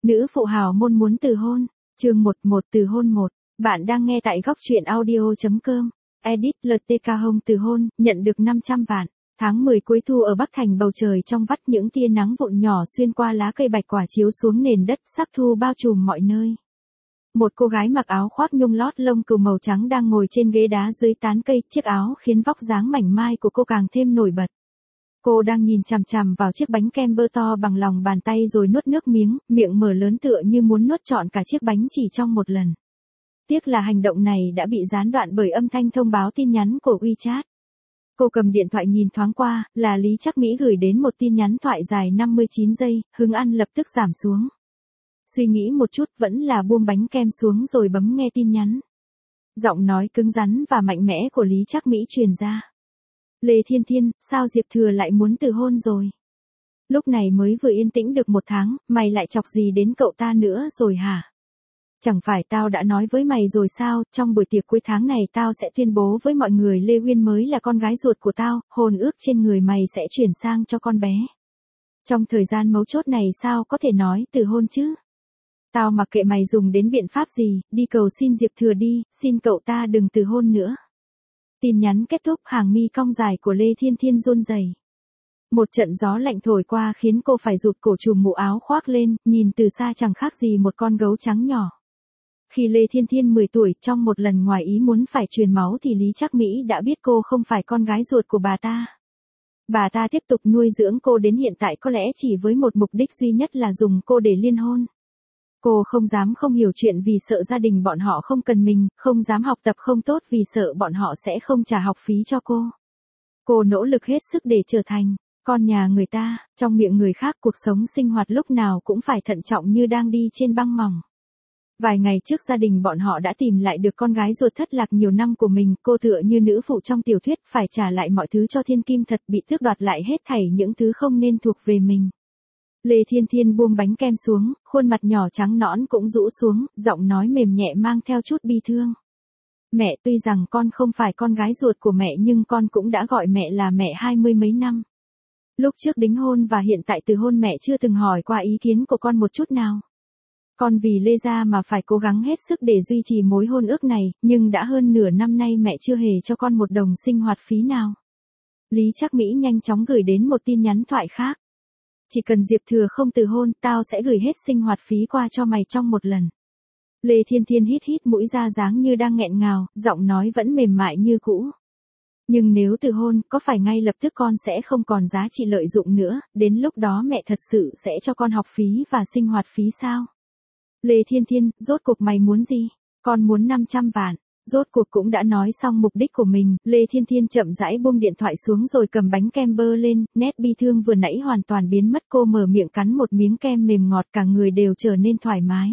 Nữ phụ hào môn muốn từ hôn. Chương 11 từ hôn 1. Bạn đang nghe tại góc truyện audio.com. Edit LTK Home từ hôn, nhận được 500 vạn. Tháng 10 cuối thu ở Bắc Thành, bầu trời trong vắt, những tia nắng vụn nhỏ xuyên qua lá cây bạch quả chiếu xuống nền đất, sắc thu bao trùm mọi nơi. Một cô gái mặc áo khoác nhung lót lông cừu màu trắng đang ngồi trên ghế đá dưới tán cây, chiếc áo khiến vóc dáng mảnh mai của cô càng thêm nổi bật. Cô đang nhìn chằm chằm vào chiếc bánh kem bơ to bằng lòng bàn tay rồi nuốt nước miếng, miệng mở lớn tựa như muốn nuốt trọn cả chiếc bánh chỉ trong một lần. Tiếc là hành động này đã bị gián đoạn bởi âm thanh thông báo tin nhắn của WeChat. Cô cầm điện thoại nhìn thoáng qua, là Lý Trắc Mỹ gửi đến một tin nhắn thoại dài 59 giây, hứng ăn lập tức giảm xuống. Suy nghĩ một chút vẫn là buông bánh kem xuống rồi bấm nghe tin nhắn. Giọng nói cứng rắn và mạnh mẽ của Lý Trắc Mỹ truyền ra. Lê Thiên Thiên, sao Diệp Thừa lại muốn từ hôn rồi? Lúc này mới vừa yên tĩnh được 1 tháng, mày lại chọc gì đến cậu ta nữa rồi hả? Chẳng phải tao đã nói với mày rồi sao, trong buổi tiệc cuối tháng này tao sẽ tuyên bố với mọi người Lê Uyên mới là con gái ruột của tao, hôn ước trên người mày sẽ chuyển sang cho con bé. Trong thời gian mấu chốt này sao có thể nói từ hôn chứ? Tao mặc kệ mày dùng đến biện pháp gì, đi cầu xin Diệp Thừa đi, xin cậu ta đừng từ hôn nữa. Tin nhắn kết thúc, hàng mi cong dài của Lê Thiên Thiên run rẩy. Một trận gió lạnh thổi qua khiến cô phải rụt cổ trùm mũ áo khoác lên, nhìn từ xa chẳng khác gì một con gấu trắng nhỏ. Khi Lê Thiên Thiên 10 tuổi, trong một lần ngoài ý muốn phải truyền máu thì Lý Trắc Mỹ đã biết cô không phải con gái ruột của bà ta. Bà ta tiếp tục nuôi dưỡng cô đến hiện tại có lẽ chỉ với một mục đích duy nhất là dùng cô để liên hôn. Cô không dám không hiểu chuyện vì sợ gia đình bọn họ không cần mình, không dám học tập không tốt vì sợ bọn họ sẽ không trả học phí cho cô. Cô nỗ lực hết sức để trở thành con nhà người ta, trong miệng người khác cuộc sống sinh hoạt lúc nào cũng phải thận trọng như đang đi trên băng mỏng. Vài ngày trước gia đình bọn họ đã tìm lại được con gái ruột thất lạc nhiều năm của mình, cô tựa như nữ phụ trong tiểu thuyết phải trả lại mọi thứ cho thiên kim thật, bị tước đoạt lại hết thảy những thứ không nên thuộc về mình. Lê Thiên Thiên buông bánh kem xuống, khuôn mặt nhỏ trắng nõn cũng rũ xuống, giọng nói mềm nhẹ mang theo chút bi thương. Mẹ, tuy rằng con không phải con gái ruột của mẹ nhưng con cũng đã gọi mẹ là mẹ 20 mấy năm. Lúc trước đính hôn và hiện tại từ hôn mẹ chưa từng hỏi qua ý kiến của con một chút nào. Con vì Lê gia mà phải cố gắng hết sức để duy trì mối hôn ước này, nhưng đã hơn nửa năm nay mẹ chưa hề cho con một đồng sinh hoạt phí nào. Lý Trắc Mỹ nhanh chóng gửi đến một tin nhắn thoại khác. Chỉ cần Diệp Thừa không từ hôn, tao sẽ gửi hết sinh hoạt phí qua cho mày trong một lần. Lê Thiên Thiên hít hít mũi ra dáng như đang nghẹn ngào, giọng nói vẫn mềm mại như cũ. Nhưng nếu từ hôn, có phải ngay lập tức con sẽ không còn giá trị lợi dụng nữa, đến lúc đó mẹ thật sự sẽ cho con học phí và sinh hoạt phí sao? Lê Thiên Thiên, rốt cuộc mày muốn gì? Con muốn 500 vạn. Rốt cuộc cũng đã nói xong mục đích của mình, Lê Thiên Thiên chậm rãi buông điện thoại xuống rồi cầm bánh kem bơ lên, nét bi thương vừa nãy hoàn toàn biến mất, cô mở miệng cắn một miếng kem mềm ngọt, cả người đều trở nên thoải mái.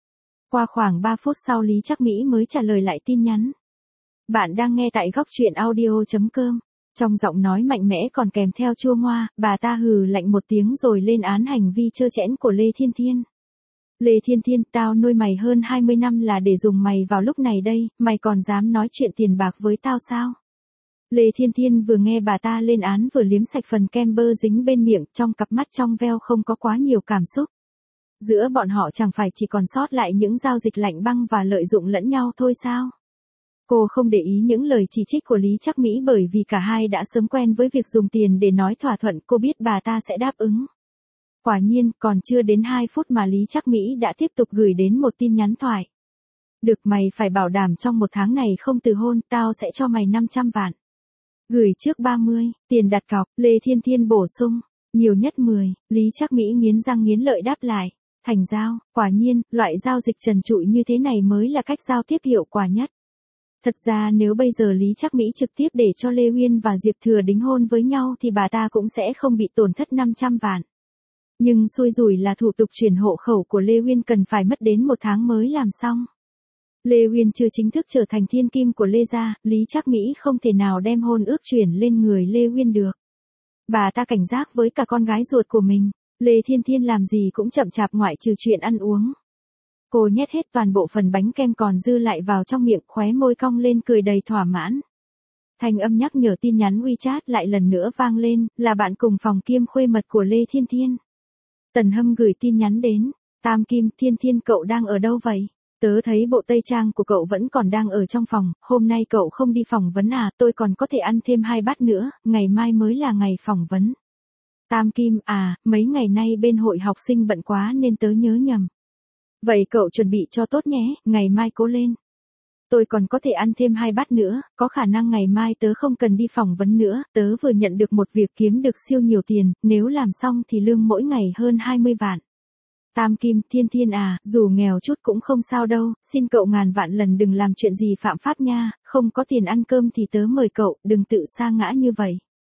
Qua khoảng 3 phút sau Lý Trắc Mỹ mới trả lời lại tin nhắn. Bạn đang nghe tại góc truyện audio.com. Trong giọng nói mạnh mẽ còn kèm theo chua ngoa, bà ta hừ lạnh một tiếng rồi lên án hành vi trơ trẽn của Lê Thiên Thiên. Lê Thiên Thiên, tao nuôi mày hơn 20 năm là để dùng mày vào lúc này đây, mày còn dám nói chuyện tiền bạc với tao sao? Lê Thiên Thiên vừa nghe bà ta lên án vừa liếm sạch phần kem bơ dính bên miệng, trong cặp mắt trong veo không có quá nhiều cảm xúc. Giữa bọn họ chẳng phải chỉ còn sót lại những giao dịch lạnh băng và lợi dụng lẫn nhau thôi sao? Cô không để ý những lời chỉ trích của Lý Trắc Mỹ bởi vì cả hai đã sớm quen với việc dùng tiền để nói thỏa thuận, cô biết bà ta sẽ đáp ứng. Quả nhiên, còn chưa đến 2 phút mà Lý Trắc Mỹ đã tiếp tục gửi đến một tin nhắn thoại. Được, mày phải bảo đảm trong 1 tháng này không từ hôn, tao sẽ cho mày 500 vạn. Gửi trước 30, tiền đặt cọc, Lê Thiên Thiên bổ sung, nhiều nhất 10, Lý Trắc Mỹ nghiến răng nghiến lợi đáp lại, thành giao, quả nhiên, loại giao dịch trần trụi như thế này mới là cách giao tiếp hiệu quả nhất. Thật ra nếu bây giờ Lý Trắc Mỹ trực tiếp để cho Lê Uyên và Diệp Thừa đính hôn với nhau thì bà ta cũng sẽ không bị tổn thất 500 vạn. Nhưng xui rủi là thủ tục chuyển hộ khẩu của Lê Uyên cần phải mất đến 1 tháng mới làm xong. Lê Uyên chưa chính thức trở thành thiên kim của Lê gia, Lý Trắc Mỹ không thể nào đem hôn ước chuyển lên người Lê Uyên được. Bà ta cảnh giác với cả con gái ruột của mình, Lê Thiên Thiên làm gì cũng chậm chạp ngoại trừ chuyện ăn uống. Cô nhét hết toàn bộ phần bánh kem còn dư lại vào trong miệng, khóe môi cong lên cười đầy thỏa mãn. Thanh âm nhắc nhở tin nhắn WeChat lại lần nữa vang lên, là bạn cùng phòng kiêm khuê mật của Lê Thiên Thiên. Tần Hâm gửi tin nhắn đến, Tam Kim, Thiên Thiên cậu đang ở đâu vậy? Tớ thấy bộ tây trang của cậu vẫn còn đang ở trong phòng, hôm nay cậu không đi phỏng vấn à, tôi còn có thể ăn thêm 2 bát nữa, ngày mai mới là ngày phỏng vấn. Tam Kim, à, mấy ngày nay bên hội học sinh bận quá nên tớ nhớ nhầm. Vậy cậu chuẩn bị cho tốt nhé, ngày mai cố lên. Tôi còn có thể ăn thêm 2 bát nữa, có khả năng ngày mai tớ không cần đi phỏng vấn nữa, tớ vừa nhận được một việc kiếm được siêu nhiều tiền, nếu làm xong thì lương mỗi ngày hơn 20 vạn. Tam Kim, Thiên Thiên à, dù nghèo chút cũng không sao đâu, xin cậu ngàn vạn lần đừng làm chuyện gì phạm pháp nha, không có tiền ăn cơm thì tớ mời cậu, đừng tự sa ngã như vậy.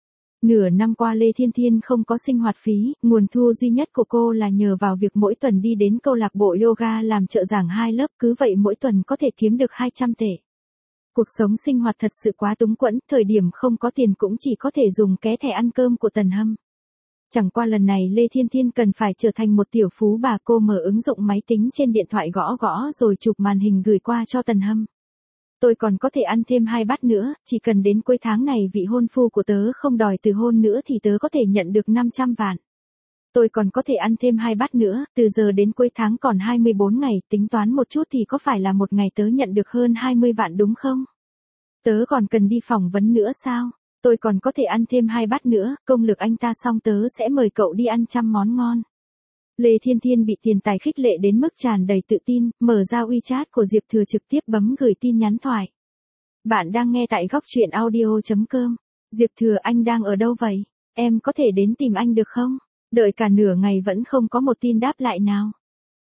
Nửa năm qua Lê Thiên Thiên không có sinh hoạt phí, nguồn thu duy nhất của cô là nhờ vào việc mỗi tuần đi đến câu lạc bộ yoga làm trợ giảng 2 lớp, cứ vậy mỗi tuần có thể kiếm được 200 tệ. Cuộc sống sinh hoạt thật sự quá túng quẫn, thời điểm không có tiền cũng chỉ có thể dùng ké thẻ ăn cơm của Tần Hâm. Chẳng qua lần này Lê Thiên Thiên cần phải trở thành một tiểu phú bà, cô mở ứng dụng máy tính trên điện thoại gõ gõ rồi chụp màn hình gửi qua cho Tần Hâm. Tôi còn có thể ăn thêm 2 bát nữa, chỉ cần đến cuối tháng này vị hôn phu của tớ không đòi từ hôn nữa thì tớ có thể nhận được 500 vạn. Tôi còn có thể ăn thêm 2 bát nữa, từ giờ đến cuối tháng còn 24 ngày, tính toán một chút thì có phải là một ngày tớ nhận được hơn 20 vạn đúng không? Tớ còn cần đi phỏng vấn nữa sao? Tôi còn có thể ăn thêm 2 bát nữa, công lực anh ta xong tớ sẽ mời cậu đi ăn trăm món ngon. Lê Thiên Thiên bị tiền tài khích lệ đến mức tràn đầy tự tin, mở ra WeChat của Diệp Thừa trực tiếp bấm gửi tin nhắn thoại. Bạn đang nghe tại góc truyện audio.com. Diệp Thừa, anh đang ở đâu vậy? Em có thể đến tìm anh được không? Đợi cả nửa ngày vẫn không có một tin đáp lại nào.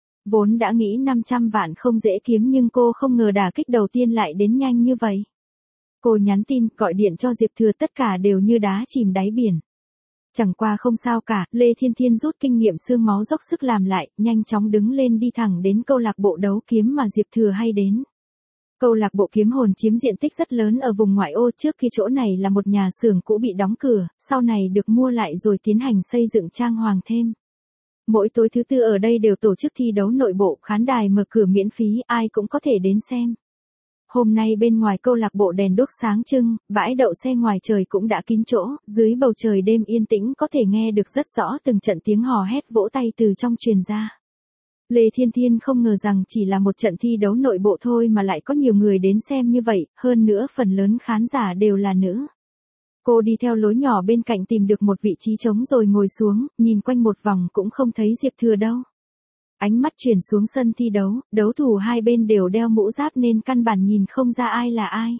Vốn đã nghĩ 500 vạn không dễ kiếm nhưng cô không ngờ đả kích đầu tiên lại đến nhanh như vậy. Cô nhắn tin, gọi điện cho Diệp Thừa, tất cả đều như đá chìm đáy biển. Chẳng qua không sao cả, Lê Thiên Thiên rút kinh nghiệm xương máu dốc sức làm lại, nhanh chóng đứng lên đi thẳng đến câu lạc bộ đấu kiếm mà Diệp Thừa hay đến. Câu lạc bộ kiếm hồn chiếm diện tích rất lớn ở vùng ngoại ô, trước khi chỗ này là một nhà xưởng cũ bị đóng cửa, sau này được mua lại rồi tiến hành xây dựng trang hoàng thêm. Mỗi tối thứ tư ở đây đều tổ chức thi đấu nội bộ, khán đài mở cửa miễn phí, ai cũng có thể đến xem. Hôm nay bên ngoài câu lạc bộ đèn đuốc sáng trưng, bãi đậu xe ngoài trời cũng đã kín chỗ, dưới bầu trời đêm yên tĩnh có thể nghe được rất rõ từng trận tiếng hò hét vỗ tay từ trong truyền ra. Lê Thiên Thiên không ngờ rằng chỉ là một trận thi đấu nội bộ thôi mà lại có nhiều người đến xem như vậy, hơn nữa phần lớn khán giả đều là nữ. Cô đi theo lối nhỏ bên cạnh tìm được một vị trí trống rồi ngồi xuống, nhìn quanh một vòng cũng không thấy Diệp Thừa đâu. Ánh mắt chuyển xuống sân thi đấu, đấu thủ hai bên đều đeo mũ giáp nên căn bản nhìn không ra ai là ai.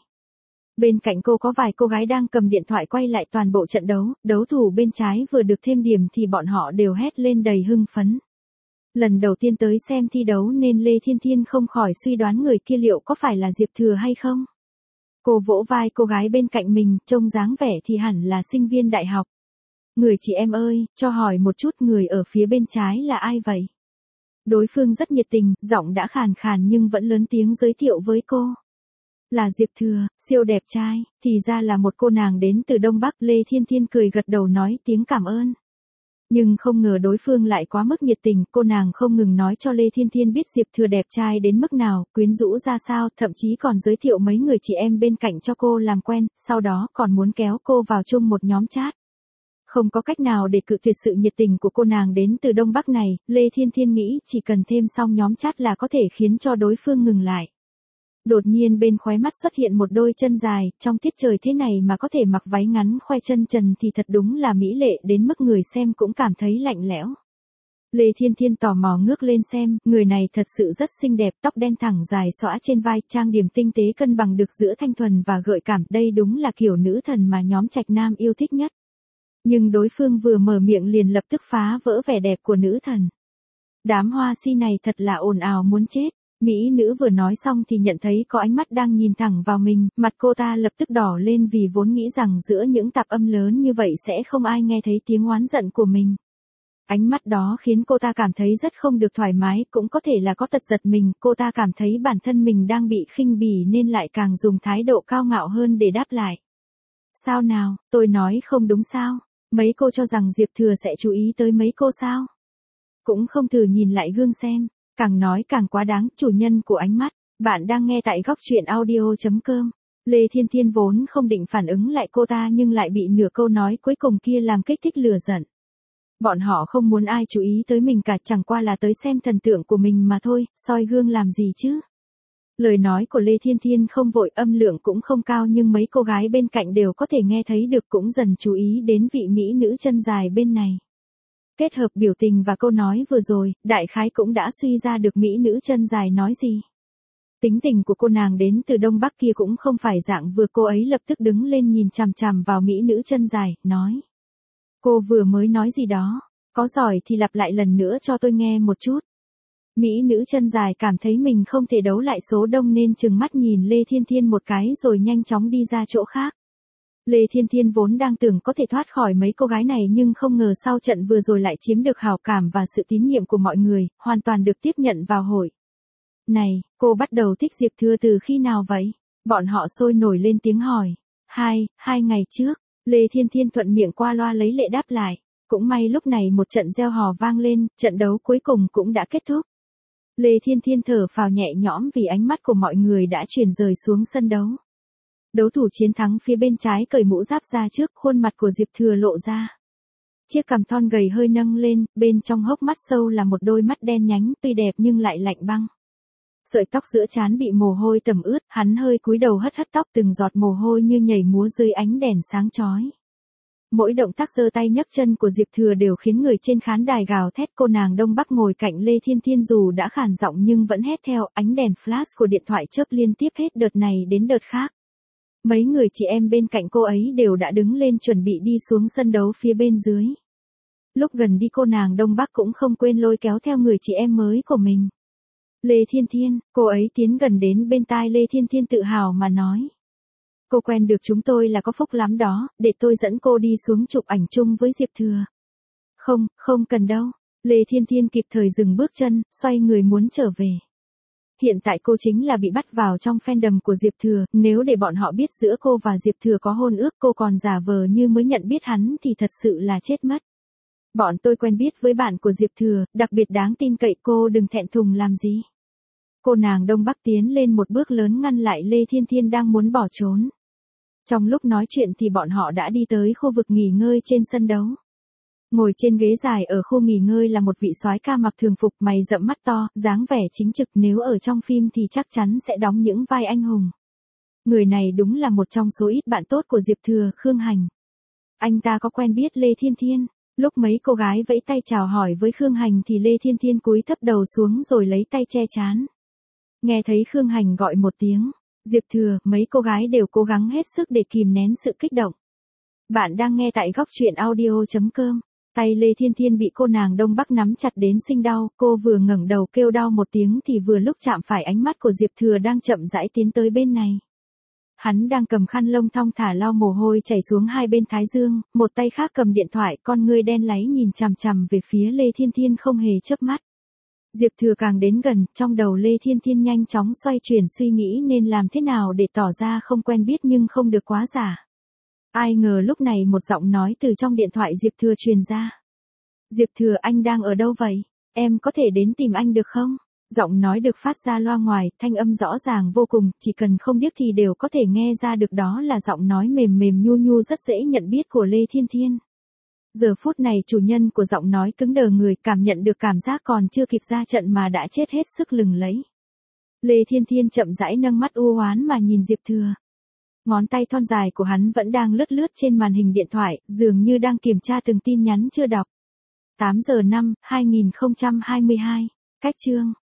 Bên cạnh cô có vài cô gái đang cầm điện thoại quay lại toàn bộ trận đấu, đấu thủ bên trái vừa được thêm điểm thì bọn họ đều hét lên đầy hưng phấn. Lần đầu tiên tới xem thi đấu nên Lê Thiên Thiên không khỏi suy đoán người kia liệu có phải là Diệp Thừa hay không. Cô vỗ vai cô gái bên cạnh mình, trông dáng vẻ thì hẳn là sinh viên đại học. Người chị em ơi, cho hỏi một chút người ở phía bên trái là ai vậy? Đối phương rất nhiệt tình, giọng đã khàn khàn nhưng vẫn lớn tiếng giới thiệu với cô. Là Diệp Thừa, siêu đẹp trai, thì ra là một cô nàng đến từ Đông Bắc. Lê Thiên Thiên cười gật đầu nói tiếng cảm ơn. Nhưng không ngờ đối phương lại quá mức nhiệt tình, cô nàng không ngừng nói cho Lê Thiên Thiên biết Diệp Thừa đẹp trai đến mức nào, quyến rũ ra sao, thậm chí còn giới thiệu mấy người chị em bên cạnh cho cô làm quen, sau đó còn muốn kéo cô vào chung một nhóm chat. Không có cách nào để cự tuyệt sự nhiệt tình của cô nàng đến từ Đông Bắc này, Lê Thiên Thiên nghĩ chỉ cần thêm xong nhóm chat là có thể khiến cho đối phương ngừng lại. Đột nhiên bên khóe mắt xuất hiện một đôi chân dài, trong tiết trời thế này mà có thể mặc váy ngắn khoe chân trần thì thật đúng là mỹ lệ đến mức người xem cũng cảm thấy lạnh lẽo. Lê Thiên Thiên tò mò ngước lên xem, người này thật sự rất xinh đẹp, tóc đen thẳng dài xõa trên vai, trang điểm tinh tế cân bằng được giữa thanh thuần và gợi cảm, đây đúng là kiểu nữ thần mà nhóm trạch nam yêu thích nhất. Nhưng đối phương vừa mở miệng liền lập tức phá vỡ vẻ đẹp của nữ thần. Đám hoa si này thật là ồn ào muốn chết. Mỹ nữ vừa nói xong thì nhận thấy có ánh mắt đang nhìn thẳng vào mình, mặt cô ta lập tức đỏ lên vì vốn nghĩ rằng giữa những tạp âm lớn như vậy sẽ không ai nghe thấy tiếng oán giận của mình. Ánh mắt đó khiến cô ta cảm thấy rất không được thoải mái, cũng có thể là có tật giật mình, cô ta cảm thấy bản thân mình đang bị khinh bỉ nên lại càng dùng thái độ cao ngạo hơn để đáp lại. Sao nào, tôi nói không đúng sao? Mấy cô cho rằng Diệp Thừa sẽ chú ý tới mấy cô sao? Cũng không thử nhìn lại gương xem. Càng nói càng quá đáng, chủ nhân của ánh mắt. Bạn đang nghe tại góc truyện audio.com. Lê Thiên Thiên vốn không định phản ứng lại cô ta nhưng lại bị nửa câu nói cuối cùng kia làm kích thích lửa giận. Bọn họ không muốn ai chú ý tới mình cả, chẳng qua là tới xem thần tượng của mình mà thôi, soi gương làm gì chứ. Lời nói của Lê Thiên Thiên không vội, âm lượng cũng không cao, nhưng mấy cô gái bên cạnh đều có thể nghe thấy được, cũng dần chú ý đến vị mỹ nữ chân dài bên này. Kết hợp biểu tình và câu nói vừa rồi, đại khái cũng đã suy ra được mỹ nữ chân dài nói gì. Tính tình của cô nàng đến từ Đông Bắc kia cũng không phải dạng vừa, cô ấy lập tức đứng lên nhìn chằm chằm vào mỹ nữ chân dài, nói. Cô vừa mới nói gì đó, có giỏi thì lặp lại lần nữa cho tôi nghe một chút. Mỹ nữ chân dài cảm thấy mình không thể đấu lại số đông nên trừng mắt nhìn Lê Thiên Thiên một cái rồi nhanh chóng đi ra chỗ khác. Lê Thiên Thiên vốn đang tưởng có thể thoát khỏi mấy cô gái này, nhưng không ngờ sau trận vừa rồi lại chiếm được hảo cảm và sự tín nhiệm của mọi người, hoàn toàn được tiếp nhận vào hội. Này, cô bắt đầu thích Diệp Thừa từ khi nào vậy? Bọn họ sôi nổi lên tiếng hỏi. Hai ngày trước, Lê Thiên Thiên thuận miệng qua loa lấy lệ đáp lại. Cũng may lúc này một trận reo hò vang lên, trận đấu cuối cùng cũng đã kết thúc. Lê Thiên Thiên thở phào nhẹ nhõm vì ánh mắt của mọi người đã chuyển rời xuống sân đấu. Đấu thủ chiến thắng phía bên trái cởi mũ giáp ra trước, khuôn mặt của Diệp Thừa lộ ra. Chiếc cằm thon gầy hơi nâng lên, bên trong hốc mắt sâu là một đôi mắt đen nhánh, tuy đẹp nhưng lại lạnh băng. Sợi tóc giữa trán bị mồ hôi tẩm ướt, hắn hơi cúi đầu hất tóc, từng giọt mồ hôi như nhảy múa dưới ánh đèn sáng chói. Mỗi động tác giơ tay nhấc chân của Diệp Thừa đều khiến người trên khán đài gào thét. Cô nàng Đông Bắc ngồi cạnh Lê Thiên Thiên dù đã khàn giọng nhưng vẫn hét theo, ánh đèn flash của điện thoại chớp liên tiếp hết đợt này đến đợt khác. Mấy người chị em bên cạnh cô ấy đều đã đứng lên chuẩn bị đi xuống sân đấu phía bên dưới. Lúc gần đi cô nàng Đông Bắc cũng không quên lôi kéo theo người chị em mới của mình. Lê Thiên Thiên, cô ấy tiến gần đến bên tai Lê Thiên Thiên tự hào mà nói. Cô quen được chúng tôi là có phúc lắm đó, để tôi dẫn cô đi xuống chụp ảnh chung với Diệp Thừa. Không cần đâu. Lê Thiên Thiên kịp thời dừng bước chân, xoay người muốn trở về. Hiện tại cô chính là bị bắt vào trong fandom của Diệp Thừa, nếu để bọn họ biết giữa cô và Diệp Thừa có hôn ước, cô còn giả vờ như mới nhận biết hắn thì thật sự là chết mất. Bọn tôi quen biết với bạn của Diệp Thừa, đặc biệt đáng tin cậy, cô đừng thẹn thùng làm gì. Cô nàng Đông Bắc tiến lên một bước lớn ngăn lại Lê Thiên Thiên đang muốn bỏ trốn. Trong lúc nói chuyện thì bọn họ đã đi tới khu vực nghỉ ngơi trên sân đấu. Ngồi trên ghế dài ở khu nghỉ ngơi là một vị soái ca mặc thường phục, mày rậm mắt to, dáng vẻ chính trực, nếu ở trong phim thì chắc chắn sẽ đóng những vai anh hùng. Người này đúng là một trong số ít bạn tốt của Diệp Thừa, Khương Hành. Anh ta có quen biết Lê Thiên Thiên. Lúc mấy cô gái vẫy tay chào hỏi với Khương Hành thì Lê Thiên Thiên cúi thấp đầu xuống rồi lấy tay che trán. Nghe thấy Khương Hành gọi một tiếng Diệp Thừa, mấy cô gái đều cố gắng hết sức để kìm nén sự kích động. Bạn đang nghe tại góc truyện audio.com. Tay Lê Thiên Thiên bị cô nàng Đông Bắc nắm chặt đến sinh đau, cô vừa ngẩng đầu kêu đau một tiếng thì vừa lúc chạm phải ánh mắt của Diệp Thừa đang chậm rãi tiến tới bên này. Hắn đang cầm khăn lông thong thả lau mồ hôi chảy xuống hai bên thái dương, một tay khác cầm điện thoại, con ngươi đen láy nhìn chằm chằm về phía Lê Thiên Thiên không hề chớp mắt. Diệp Thừa càng đến gần, trong đầu Lê Thiên Thiên nhanh chóng xoay chuyển suy nghĩ nên làm thế nào để tỏ ra không quen biết nhưng không được quá giả. Ai ngờ lúc này một giọng nói từ trong điện thoại Diệp Thừa truyền ra. Diệp Thừa, anh đang ở đâu vậy? Em có thể đến tìm anh được không? Giọng nói được phát ra loa ngoài, thanh âm rõ ràng vô cùng, chỉ cần không điếc thì đều có thể nghe ra được đó là giọng nói mềm mềm nhu nhu rất dễ nhận biết của Lê Thiên Thiên. Giờ phút này chủ nhân của giọng nói cứng đờ người, cảm nhận được cảm giác còn chưa kịp ra trận mà đã chết hết sức lừng lẫy. Lê Thiên Thiên chậm rãi nâng mắt u oán mà nhìn Diệp Thừa. Ngón tay thon dài của hắn vẫn đang lướt lướt trên màn hình điện thoại, dường như đang kiểm tra từng tin nhắn chưa đọc. 8 giờ 5, 2022. Cách chương.